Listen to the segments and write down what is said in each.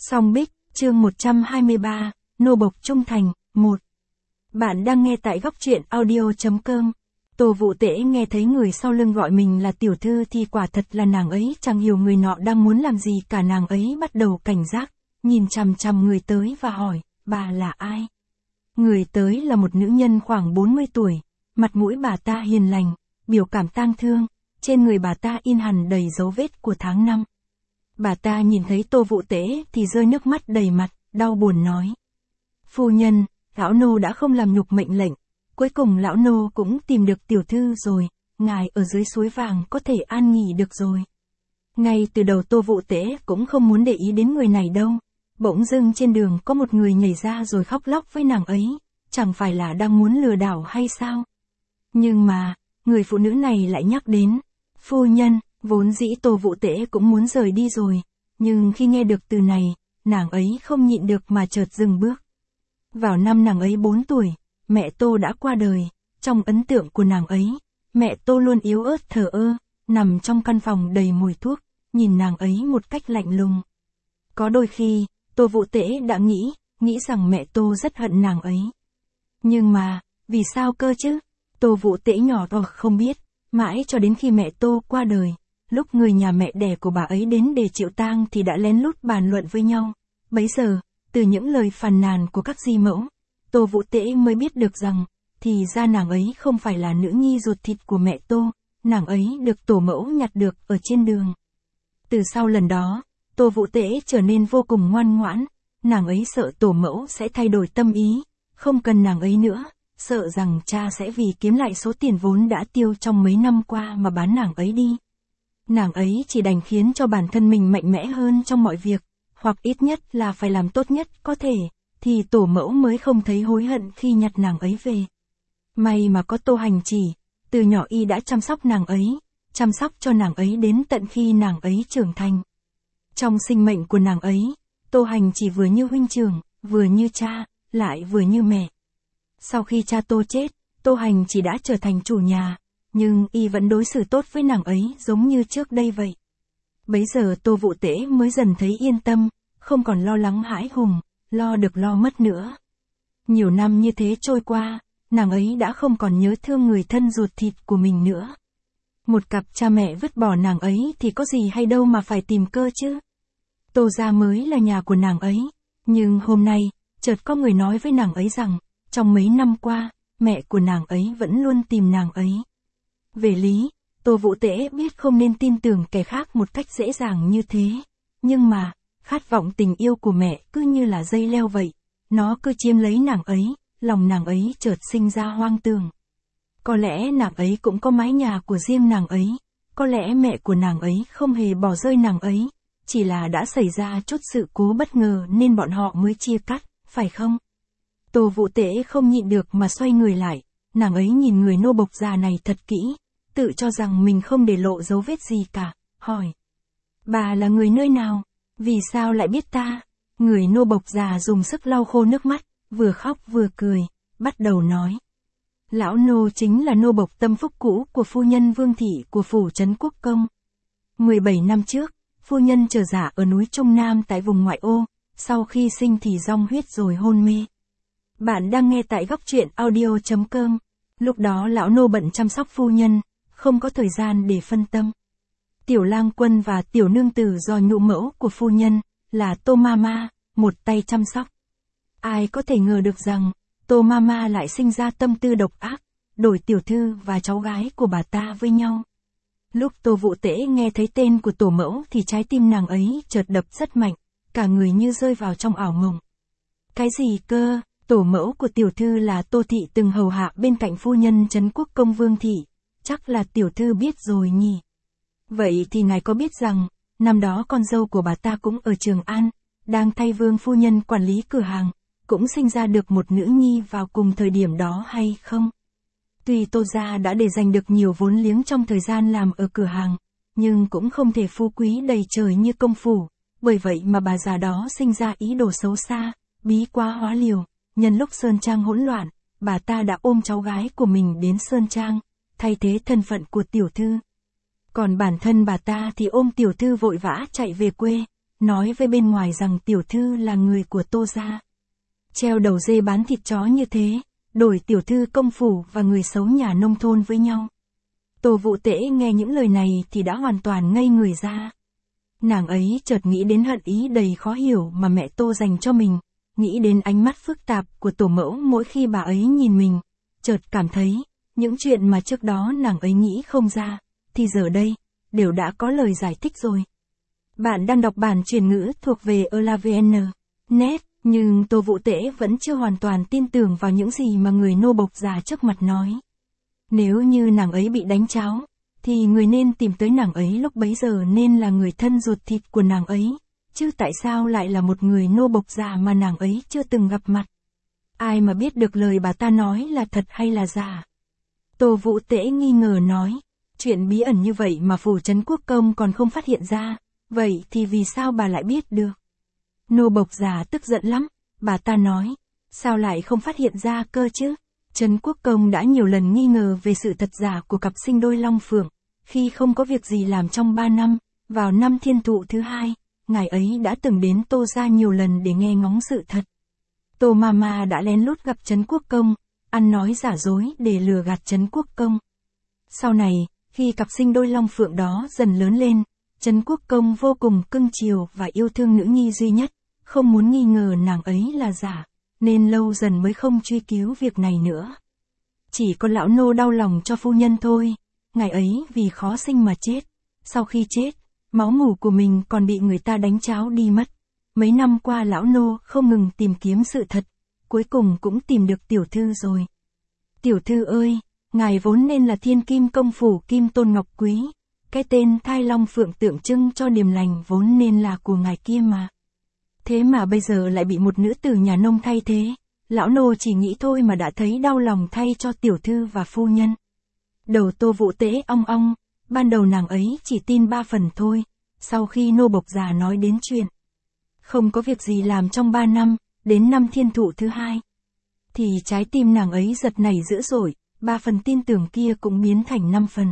Song Bích, chương 123, Nô bộc trung thành, 1. Bạn đang nghe tại góc truyện audio.com. Tô Vũ Tễ nghe thấy người sau lưng gọi mình là tiểu thư thì quả thật là nàng ấy chẳng hiểu người nọ đang muốn làm gì cả. Nàng ấy bắt đầu cảnh giác, nhìn chằm chằm người tới và hỏi, bà là ai? Người tới là một nữ nhân khoảng 40 tuổi, mặt mũi bà ta hiền lành, biểu cảm tang thương, trên người bà ta in hẳn đầy dấu vết của tháng năm. Bà ta nhìn thấy Tô Vũ Tễ thì rơi nước mắt đầy mặt, đau buồn nói. Phu nhân, lão nô đã không làm nhục mệnh lệnh, cuối cùng lão nô cũng tìm được tiểu thư rồi, ngài ở dưới suối vàng có thể an nghỉ được rồi. Ngay từ đầu Tô Vũ Tễ cũng không muốn để ý đến người này đâu, bỗng dưng trên đường có một người nhảy ra rồi khóc lóc với nàng ấy, chẳng phải là đang muốn lừa đảo hay sao? Nhưng mà, người phụ nữ này lại nhắc đến, phu nhân. Vốn dĩ Tô Vũ Tễ cũng muốn rời đi rồi, nhưng khi nghe được từ này, nàng ấy không nhịn được mà chợt dừng bước. Vào năm nàng ấy 4 tuổi, mẹ Tô đã qua đời, trong ấn tượng của nàng ấy, mẹ Tô luôn yếu ớt thờ ơ, nằm trong căn phòng đầy mùi thuốc, nhìn nàng ấy một cách lạnh lùng. Có đôi khi, Tô Vũ Tễ đã nghĩ rằng mẹ Tô rất hận nàng ấy. Nhưng mà, vì sao cơ chứ? Tô Vũ Tễ nhỏ to không biết, mãi cho đến khi mẹ Tô qua đời. Lúc người nhà mẹ đẻ của bà ấy đến để chịu tang thì đã lén lút bàn luận với nhau. Bấy giờ, từ những lời phàn nàn của các di mẫu, Tô Vũ Tễ mới biết được rằng, thì ra nàng ấy không phải là nữ nhi ruột thịt của mẹ Tô, nàng ấy được tổ mẫu nhặt được ở trên đường. Từ sau lần đó, Tô Vũ Tễ trở nên vô cùng ngoan ngoãn, nàng ấy sợ tổ mẫu sẽ thay đổi tâm ý, không cần nàng ấy nữa, sợ rằng cha sẽ vì kiếm lại số tiền vốn đã tiêu trong mấy năm qua mà bán nàng ấy đi. Nàng ấy chỉ đành khiến cho bản thân mình mạnh mẽ hơn trong mọi việc, hoặc ít nhất là phải làm tốt nhất có thể, thì tổ mẫu mới không thấy hối hận khi nhặt nàng ấy về. May mà có Tô Hành Chỉ, từ nhỏ y đã chăm sóc nàng ấy, chăm sóc cho nàng ấy đến tận khi nàng ấy trưởng thành. Trong sinh mệnh của nàng ấy, Tô Hành Chỉ vừa như huynh trưởng, vừa như cha, lại vừa như mẹ. Sau khi cha Tô chết, Tô Hành Chỉ đã trở thành chủ nhà. Nhưng y vẫn đối xử tốt với nàng ấy giống như trước đây vậy. Bấy giờ Tô Vũ Tễ mới dần thấy yên tâm, không còn lo lắng hãi hùng, lo được lo mất nữa. Nhiều năm như thế trôi qua, nàng ấy đã không còn nhớ thương người thân ruột thịt của mình nữa. Một cặp cha mẹ vứt bỏ nàng ấy thì có gì hay đâu mà phải tìm cơ chứ. Tô gia mới là nhà của nàng ấy, nhưng hôm nay, chợt có người nói với nàng ấy rằng, trong mấy năm qua, mẹ của nàng ấy vẫn luôn tìm nàng ấy. Về lý, Tô Vũ Tễ biết không nên tin tưởng kẻ khác một cách dễ dàng như thế. Nhưng mà, khát vọng tình yêu của mẹ cứ như là dây leo vậy. Nó cứ chiếm lấy nàng ấy, lòng nàng ấy chợt sinh ra hoang tưởng. Có lẽ nàng ấy cũng có mái nhà của riêng nàng ấy. Có lẽ mẹ của nàng ấy không hề bỏ rơi nàng ấy. Chỉ là đã xảy ra chút sự cố bất ngờ nên bọn họ mới chia cắt, phải không? Tô Vũ Tễ không nhịn được mà xoay người lại. Nàng ấy nhìn người nô bộc già này thật kỹ, tự cho rằng mình không để lộ dấu vết gì cả, hỏi. Bà là người nơi nào? Vì sao lại biết ta? Người nô bộc già dùng sức lau khô nước mắt, vừa khóc vừa cười, bắt đầu nói. Lão nô chính là nô bộc Tâm Phúc cũ của phu nhân Vương Thị của phủ trấn Quốc Công. 17 năm trước, phu nhân trở dạ ở núi Trung Nam tại vùng ngoại ô, sau khi sinh thì rong huyết rồi hôn mê. Bạn đang nghe tại góc truyện audio.com. Lúc đó lão nô bận chăm sóc phu nhân, không có thời gian để phân tâm. Tiểu lang quân và tiểu nương tử do nhũ mẫu của phu nhân, là Tô Mama, một tay chăm sóc. Ai có thể ngờ được rằng, Tô Mama lại sinh ra tâm tư độc ác, đổi tiểu thư và cháu gái của bà ta với nhau. Lúc Tô Vũ Tễ nghe thấy tên của tổ mẫu thì trái tim nàng ấy chợt đập rất mạnh, cả người như rơi vào trong ảo mộng. Cái gì cơ? Tổ mẫu của tiểu thư là Tô Thị từng hầu hạ bên cạnh phu nhân trấn Quốc Công Vương Thị, chắc là tiểu thư biết rồi nhỉ. Vậy thì ngài có biết rằng, năm đó con dâu của bà ta cũng ở Trường An, đang thay Vương phu nhân quản lý cửa hàng, cũng sinh ra được một nữ nhi vào cùng thời điểm đó hay không? Tuy Tô gia đã để dành được nhiều vốn liếng trong thời gian làm ở cửa hàng, nhưng cũng không thể phú quý đầy trời như công phủ, bởi vậy mà bà già đó sinh ra ý đồ xấu xa, bí quá hóa liều. Nhân lúc Sơn Trang hỗn loạn, bà ta đã ôm cháu gái của mình đến Sơn Trang, thay thế thân phận của tiểu thư. Còn bản thân bà ta thì ôm tiểu thư vội vã chạy về quê, nói với bên ngoài rằng tiểu thư là người của Tô gia. Treo đầu dê bán thịt chó như thế, đổi tiểu thư công phủ và người xấu nhà nông thôn với nhau. Tô Vũ Tễ nghe những lời này thì đã hoàn toàn ngây người ra. Nàng ấy chợt nghĩ đến hận ý đầy khó hiểu mà mẹ Tô dành cho mình, nghĩ đến ánh mắt phức tạp của tổ mẫu mỗi khi bà ấy nhìn mình, chợt cảm thấy, những chuyện mà trước đó nàng ấy nghĩ không ra, thì giờ đây, đều đã có lời giải thích rồi. Bạn đang đọc bản truyền ngữ thuộc về ELAVN.net, nhưng Tô Vũ Tễ vẫn chưa hoàn toàn tin tưởng vào những gì mà người nô bộc già trước mặt nói. Nếu như nàng ấy bị đánh cháo, thì người nên tìm tới nàng ấy lúc bấy giờ nên là người thân ruột thịt của nàng ấy, chứ tại sao lại là một người nô bộc già mà nàng ấy chưa từng gặp mặt. Ai mà biết được lời bà ta nói là thật hay là giả. Tô Vũ Tễ nghi ngờ nói, chuyện bí ẩn như vậy mà phủ trấn quốc công còn không phát hiện ra, vậy thì vì sao bà lại biết được? Nô bộc già tức giận lắm, bà ta nói, sao lại không phát hiện ra cơ chứ? Trấn quốc công đã nhiều lần nghi ngờ về sự thật giả của cặp sinh đôi Long Phượng, khi không có việc gì làm trong 3 năm, vào năm thiên thụ thứ 2, ngài ấy đã từng đến Tô gia nhiều lần để nghe ngóng sự thật. Tô Mama đã lén lút gặp Trấn quốc công, ăn nói giả dối để lừa gạt Trấn quốc công. Sau này, khi cặp sinh đôi Long Phượng đó dần lớn lên, Trấn quốc công vô cùng cưng chiều và yêu thương nữ nhi duy nhất, không muốn nghi ngờ nàng ấy là giả, nên lâu dần mới không truy cứu việc này nữa. Chỉ có lão nô đau lòng cho phu nhân thôi, ngài ấy vì khó sinh mà chết. Sau khi chết, máu mủ của mình còn bị người ta đánh cháo đi mất. Mấy năm qua lão nô không ngừng tìm kiếm sự thật, cuối cùng cũng tìm được tiểu thư rồi. Tiểu thư ơi, ngài vốn nên là thiên kim công phủ Kim Tôn Ngọc Quý, cái tên Thai Long Phượng tượng trưng cho điềm lành vốn nên là của ngài kia mà. Thế mà bây giờ lại bị một nữ tử nhà nông thay thế, lão nô chỉ nghĩ thôi mà đã thấy đau lòng thay cho tiểu thư và phu nhân. Đầu Tô Vũ Tễ ong ong, ban đầu nàng ấy chỉ tin 3 phần thôi, sau khi nô bộc già nói đến chuyện không có việc gì làm trong 3 năm, đến năm thiên thụ thứ 2, thì trái tim nàng ấy giật nảy dữ dội, 3 phần tin tưởng kia cũng biến thành 5 phần.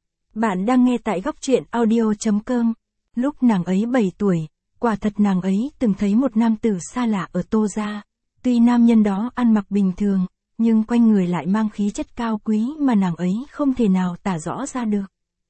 Bạn đang nghe tại góc truyện audio.com. Lúc nàng ấy 7 tuổi, quả thật nàng ấy từng thấy một nam tử xa lạ ở Tô gia. Tuy nam nhân đó ăn mặc bình thường, nhưng quanh người lại mang khí chất cao quý mà nàng ấy không thể nào tả rõ ra được.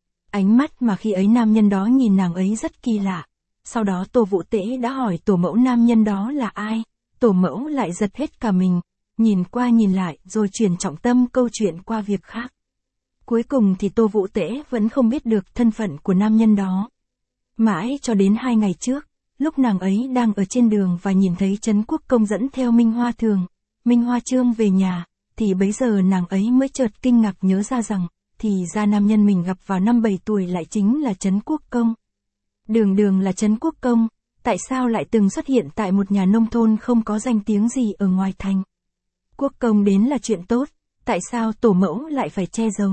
Ánh mắt mà khi ấy nam nhân đó nhìn nàng ấy rất kỳ lạ. Sau đó Tô Vũ Tễ đã hỏi tổ mẫu nam nhân đó là ai, tổ mẫu lại giật hết cả mình, nhìn qua nhìn lại rồi chuyển trọng tâm câu chuyện qua việc khác. Cuối cùng thì Tô Vũ Tễ vẫn không biết được thân phận của nam nhân đó. Mãi cho đến 2 ngày trước, lúc nàng ấy đang ở trên đường và nhìn thấy Trấn quốc công dẫn theo Minh Hoa Thường, Minh Hoa Trương về nhà, thì bấy giờ nàng ấy mới chợt kinh ngạc nhớ ra rằng, thì ra nam nhân mình gặp vào năm 7 tuổi lại chính là Trấn quốc công. Đường là Trấn quốc công, tại sao lại từng xuất hiện tại một nhà nông thôn không có danh tiếng gì ở ngoài thành? Quốc công đến là chuyện tốt, tại sao tổ mẫu lại phải che giấu?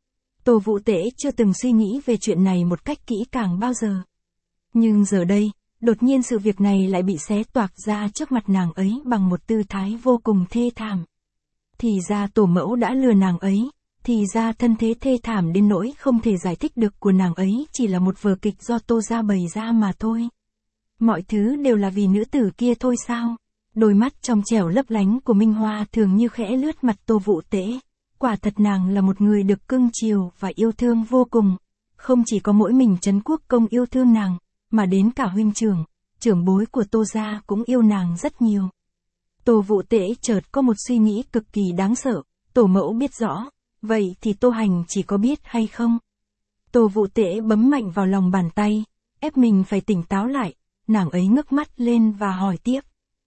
Tô Vũ Tễ chưa từng suy nghĩ về chuyện này một cách kỹ càng bao giờ. Nhưng giờ đây, đột nhiên sự việc này lại bị xé toạc ra trước mặt nàng ấy bằng một tư thái vô cùng thê thảm. Thì ra tổ mẫu đã lừa nàng ấy, thì ra thân thế thê thảm đến nỗi không thể giải thích được của nàng ấy chỉ là một vở kịch do Tô gia bày ra mà thôi. Mọi thứ đều là vì nữ tử kia thôi sao? Đôi mắt trong trẻo lấp lánh của Minh Hoa Thường như khẽ lướt mặt Tô Vũ Tễ. Quả thật nàng là một người được cưng chiều và yêu thương vô cùng. Không chỉ có mỗi mình Trấn quốc công yêu thương nàng, mà đến cả huynh trưởng bối của Tô gia cũng yêu nàng rất nhiều. Tô Vũ Tễ chợt có một suy nghĩ cực kỳ đáng sợ, tổ mẫu biết rõ, vậy thì Tô Hành chỉ có biết hay không? Tô Vũ Tễ bấm mạnh vào lòng bàn tay, ép mình phải tỉnh táo lại, nàng ấy ngước mắt lên và hỏi tiếp.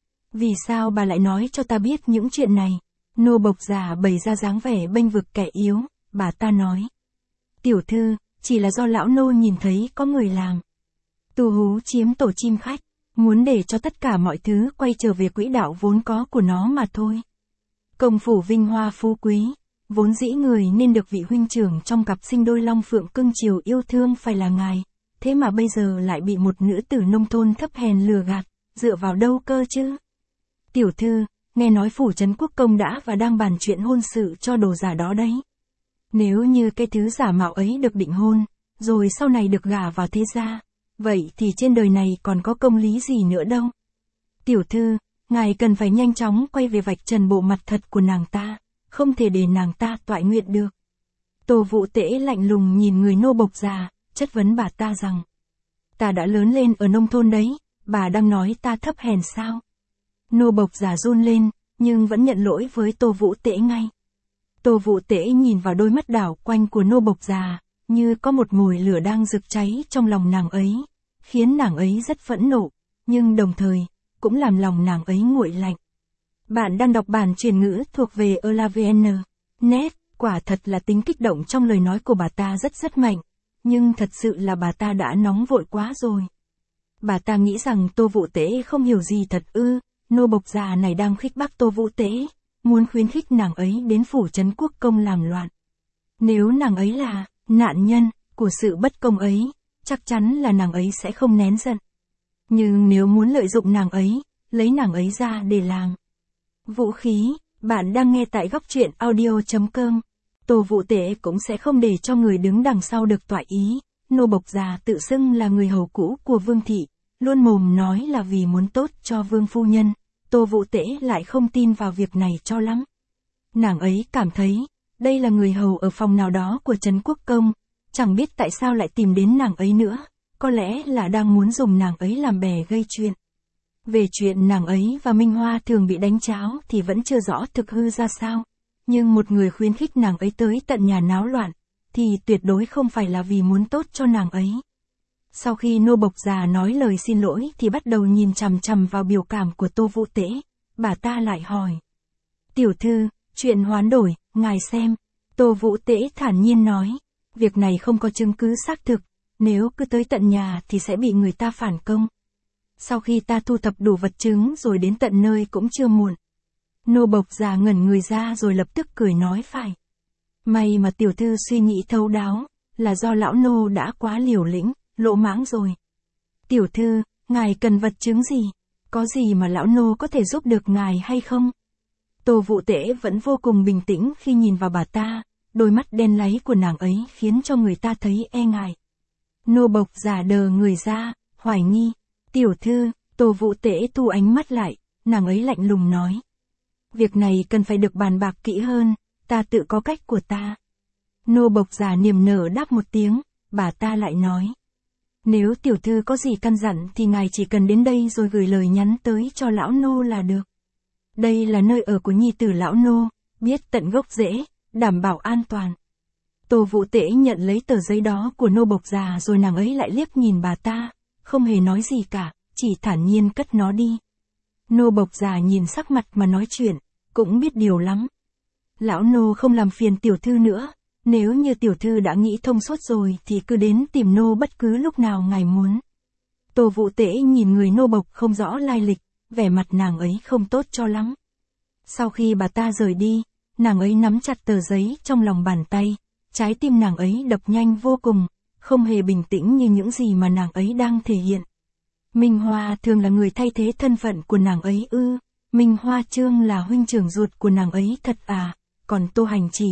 Vì sao bà lại nói cho ta biết những chuyện này? Nô bộc già bày ra dáng vẻ bênh vực kẻ yếu, bà ta nói. Tiểu thư, chỉ là do lão nô nhìn thấy có người làm tù hú chiếm tổ chim khách, muốn để cho tất cả mọi thứ quay trở về quỹ đạo vốn có của nó mà thôi. Công phủ vinh hoa phú quý, vốn dĩ người nên được vị huynh trưởng trong cặp sinh đôi Long Phượng cưng chiều yêu thương phải là ngài, thế mà bây giờ lại bị một nữ tử nông thôn thấp hèn lừa gạt, dựa vào đâu cơ chứ? Tiểu thư, nghe nói phủ Trấn quốc công đã và đang bàn chuyện hôn sự cho đồ giả đó đấy. Nếu như cái thứ giả mạo ấy được định hôn, rồi sau này được gả vào thế gia, vậy thì trên đời này còn có công lý gì nữa đâu. Tiểu thư, ngài cần phải nhanh chóng quay về vạch trần bộ mặt thật của nàng ta, không thể để nàng ta toại nguyện được. Tô Vũ Tễ lạnh lùng nhìn người nô bộc già, chất vấn bà ta rằng, ta đã lớn lên ở nông thôn đấy, bà đang nói ta thấp hèn sao? Nô bộc già run lên, nhưng vẫn nhận lỗi với Tô Vũ Tễ ngay. Tô Vũ Tễ nhìn vào đôi mắt đảo quanh của nô bộc già, như có một mồi lửa đang rực cháy trong lòng nàng ấy, khiến nàng ấy rất phẫn nộ, nhưng đồng thời, cũng làm lòng nàng ấy nguội lạnh. Bạn đang đọc bản truyền ngữ thuộc về ELAVN.net, quả thật là tính kích động trong lời nói của bà ta rất mạnh, nhưng thật sự là bà ta đã nóng vội quá rồi. Bà ta nghĩ rằng Tô Vũ Tễ không hiểu gì thật ư, nô bộc già này đang khích bác Tô Vũ Tễ, muốn khuyến khích nàng ấy đến phủ trấn quốc công làm loạn. Nếu nàng ấy là nạn nhân của sự bất công ấy, chắc chắn là nàng ấy sẽ không nén giận. Nhưng nếu muốn lợi dụng nàng ấy, lấy nàng ấy ra để làm vũ khí, bạn đang nghe tại góc truyện audio.com. Tô Vũ Tễ cũng sẽ không để cho người đứng đằng sau được toại ý. Nô bộc già tự xưng là người hầu cũ của Vương thị, luôn mồm nói là vì muốn tốt cho Vương phu nhân. Tô Vũ Tễ lại không tin vào việc này cho lắm. Nàng ấy cảm thấy, đây là người hầu ở phòng nào đó của trấn quốc công, chẳng biết tại sao lại tìm đến nàng ấy nữa, có lẽ là đang muốn dùng nàng ấy làm bè gây chuyện. Về chuyện nàng ấy và Minh Hoa thường bị đánh cháo thì vẫn chưa rõ thực hư ra sao, nhưng một người khuyến khích nàng ấy tới tận nhà náo loạn, thì tuyệt đối không phải là vì muốn tốt cho nàng ấy. Sau khi nô bộc già nói lời xin lỗi thì bắt đầu nhìn chằm chằm vào biểu cảm của Tô Vũ Tễ, bà ta lại hỏi. Tiểu thư, chuyện hoán đổi, ngài xem. Tô Vũ Tễ thản nhiên nói, việc này không có chứng cứ xác thực, nếu cứ tới tận nhà thì sẽ bị người ta phản công. Sau khi ta thu thập đủ vật chứng rồi đến tận nơi cũng chưa muộn. Nô bộc già ngẩn người ra rồi lập tức cười nói phải. May mà tiểu thư suy nghĩ thấu đáo, là do lão nô đã quá liều lĩnh, lỗ mãng rồi. Tiểu thư, ngài cần vật chứng gì? Có gì mà lão nô có thể giúp được ngài hay không? Tô Vũ Tễ vẫn vô cùng bình tĩnh khi nhìn vào bà ta, đôi mắt đen láy của nàng ấy khiến cho người ta thấy e ngại. Nô bộc già đờ người ra, hoài nghi. Tiểu thư, Tô Vũ Tễ thu ánh mắt lại, nàng ấy lạnh lùng nói. Việc này cần phải được bàn bạc kỹ hơn, ta tự có cách của ta. Nô bộc già niềm nở đáp một tiếng, bà ta lại nói. Nếu tiểu thư có gì căn dặn thì ngài chỉ cần đến đây rồi gửi lời nhắn tới cho lão nô là được. Đây là nơi ở của nhi tử lão nô, biết tận gốc rễ, đảm bảo an toàn. Tô Vũ Tễ nhận lấy tờ giấy đó của nô bộc già rồi nàng ấy lại liếc nhìn bà ta, không hề nói gì cả, chỉ thản nhiên cất nó đi. Nô bộc già nhìn sắc mặt mà nói chuyện, cũng biết điều lắm. Lão nô không làm phiền tiểu thư nữa, nếu như tiểu thư đã nghĩ thông suốt rồi thì cứ đến tìm nô bất cứ lúc nào ngài muốn. Tô Vũ Tễ nhìn người nô bộc không rõ lai lịch, vẻ mặt nàng ấy không tốt cho lắm. Sau khi bà ta rời đi, nàng ấy nắm chặt tờ giấy trong lòng bàn tay, trái tim nàng ấy đập nhanh vô cùng, không hề bình tĩnh như những gì mà nàng ấy đang thể hiện. Minh Hoa thường là người thay thế thân phận của nàng ấy ư? Minh Hoa Trương là huynh trưởng ruột của nàng ấy thật à? Còn Tô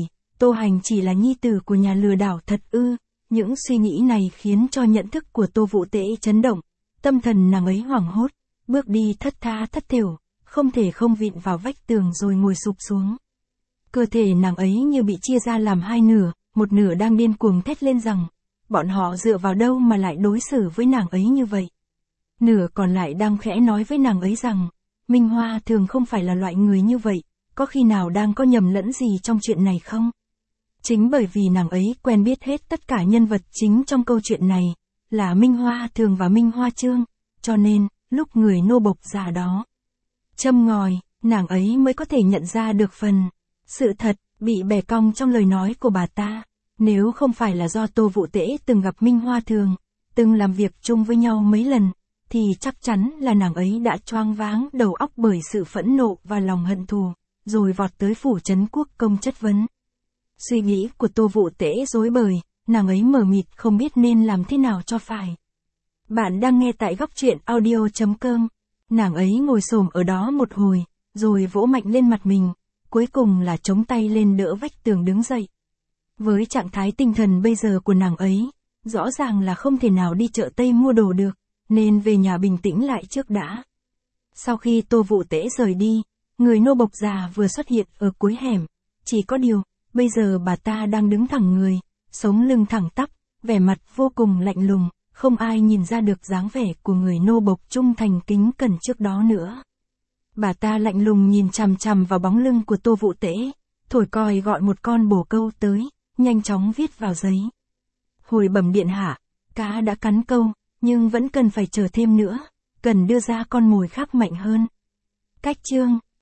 Hành chỉ là nhi tử của nhà lừa đảo thật ư? Những suy nghĩ này khiến cho nhận thức của Tô Vũ Tễ chấn động, tâm thần nàng ấy hoảng hốt, bước đi thất tha thất thểu, không thể không vịn vào vách tường rồi ngồi sụp xuống. Cơ thể nàng ấy như bị chia ra làm hai nửa, một nửa đang điên cuồng thét lên rằng, bọn họ dựa vào đâu mà lại đối xử với nàng ấy như vậy. Nửa còn lại đang khẽ nói với nàng ấy rằng, Minh Hoa thường không phải là loại người như vậy, có khi nào đang có nhầm lẫn gì trong chuyện này không? Chính bởi vì nàng ấy quen biết hết tất cả nhân vật chính trong câu chuyện này, là Minh Hoa Thường và Minh Hoa Trương, cho nên, lúc người nô bộc già đó châm ngòi, nàng ấy mới có thể nhận ra được phần sự thật bị bẻ cong trong lời nói của bà ta. Nếu không phải là do Tô Vũ Tễ từng gặp Minh Hoa Thường, từng làm việc chung với nhau mấy lần, thì chắc chắn là nàng ấy đã choáng váng đầu óc bởi sự phẫn nộ và lòng hận thù, rồi vọt tới phủ trấn quốc công chất vấn. Suy nghĩ của Tô Vũ Tễ rối bời, nàng ấy mờ mịt không biết nên làm thế nào cho phải. Bạn đang nghe tại góc truyện audio.com. Nàng ấy ngồi xổm ở đó một hồi, rồi vỗ mạnh lên mặt mình, cuối cùng là chống tay lên đỡ vách tường đứng dậy. Với trạng thái tinh thần bây giờ của nàng ấy, rõ ràng là không thể nào đi chợ Tây mua đồ được, nên về nhà bình tĩnh lại trước đã. Sau khi Tô Vũ Tễ rời đi, người nô bộc già vừa xuất hiện ở cuối hẻm, chỉ có điều, bây giờ bà ta đang đứng thẳng người, sống lưng thẳng tắp, vẻ mặt vô cùng lạnh lùng, không ai nhìn ra được dáng vẻ của người nô bộc trung thành kính cẩn trước đó nữa. Bà ta lạnh lùng nhìn chằm chằm vào bóng lưng của Tô Vũ Tễ, thổi còi gọi một con bồ câu tới, nhanh chóng viết vào giấy. Hồi bẩm điện hạ, cá đã cắn câu, nhưng vẫn cần phải chờ thêm nữa, cần đưa ra con mồi khác mạnh hơn. Cách chương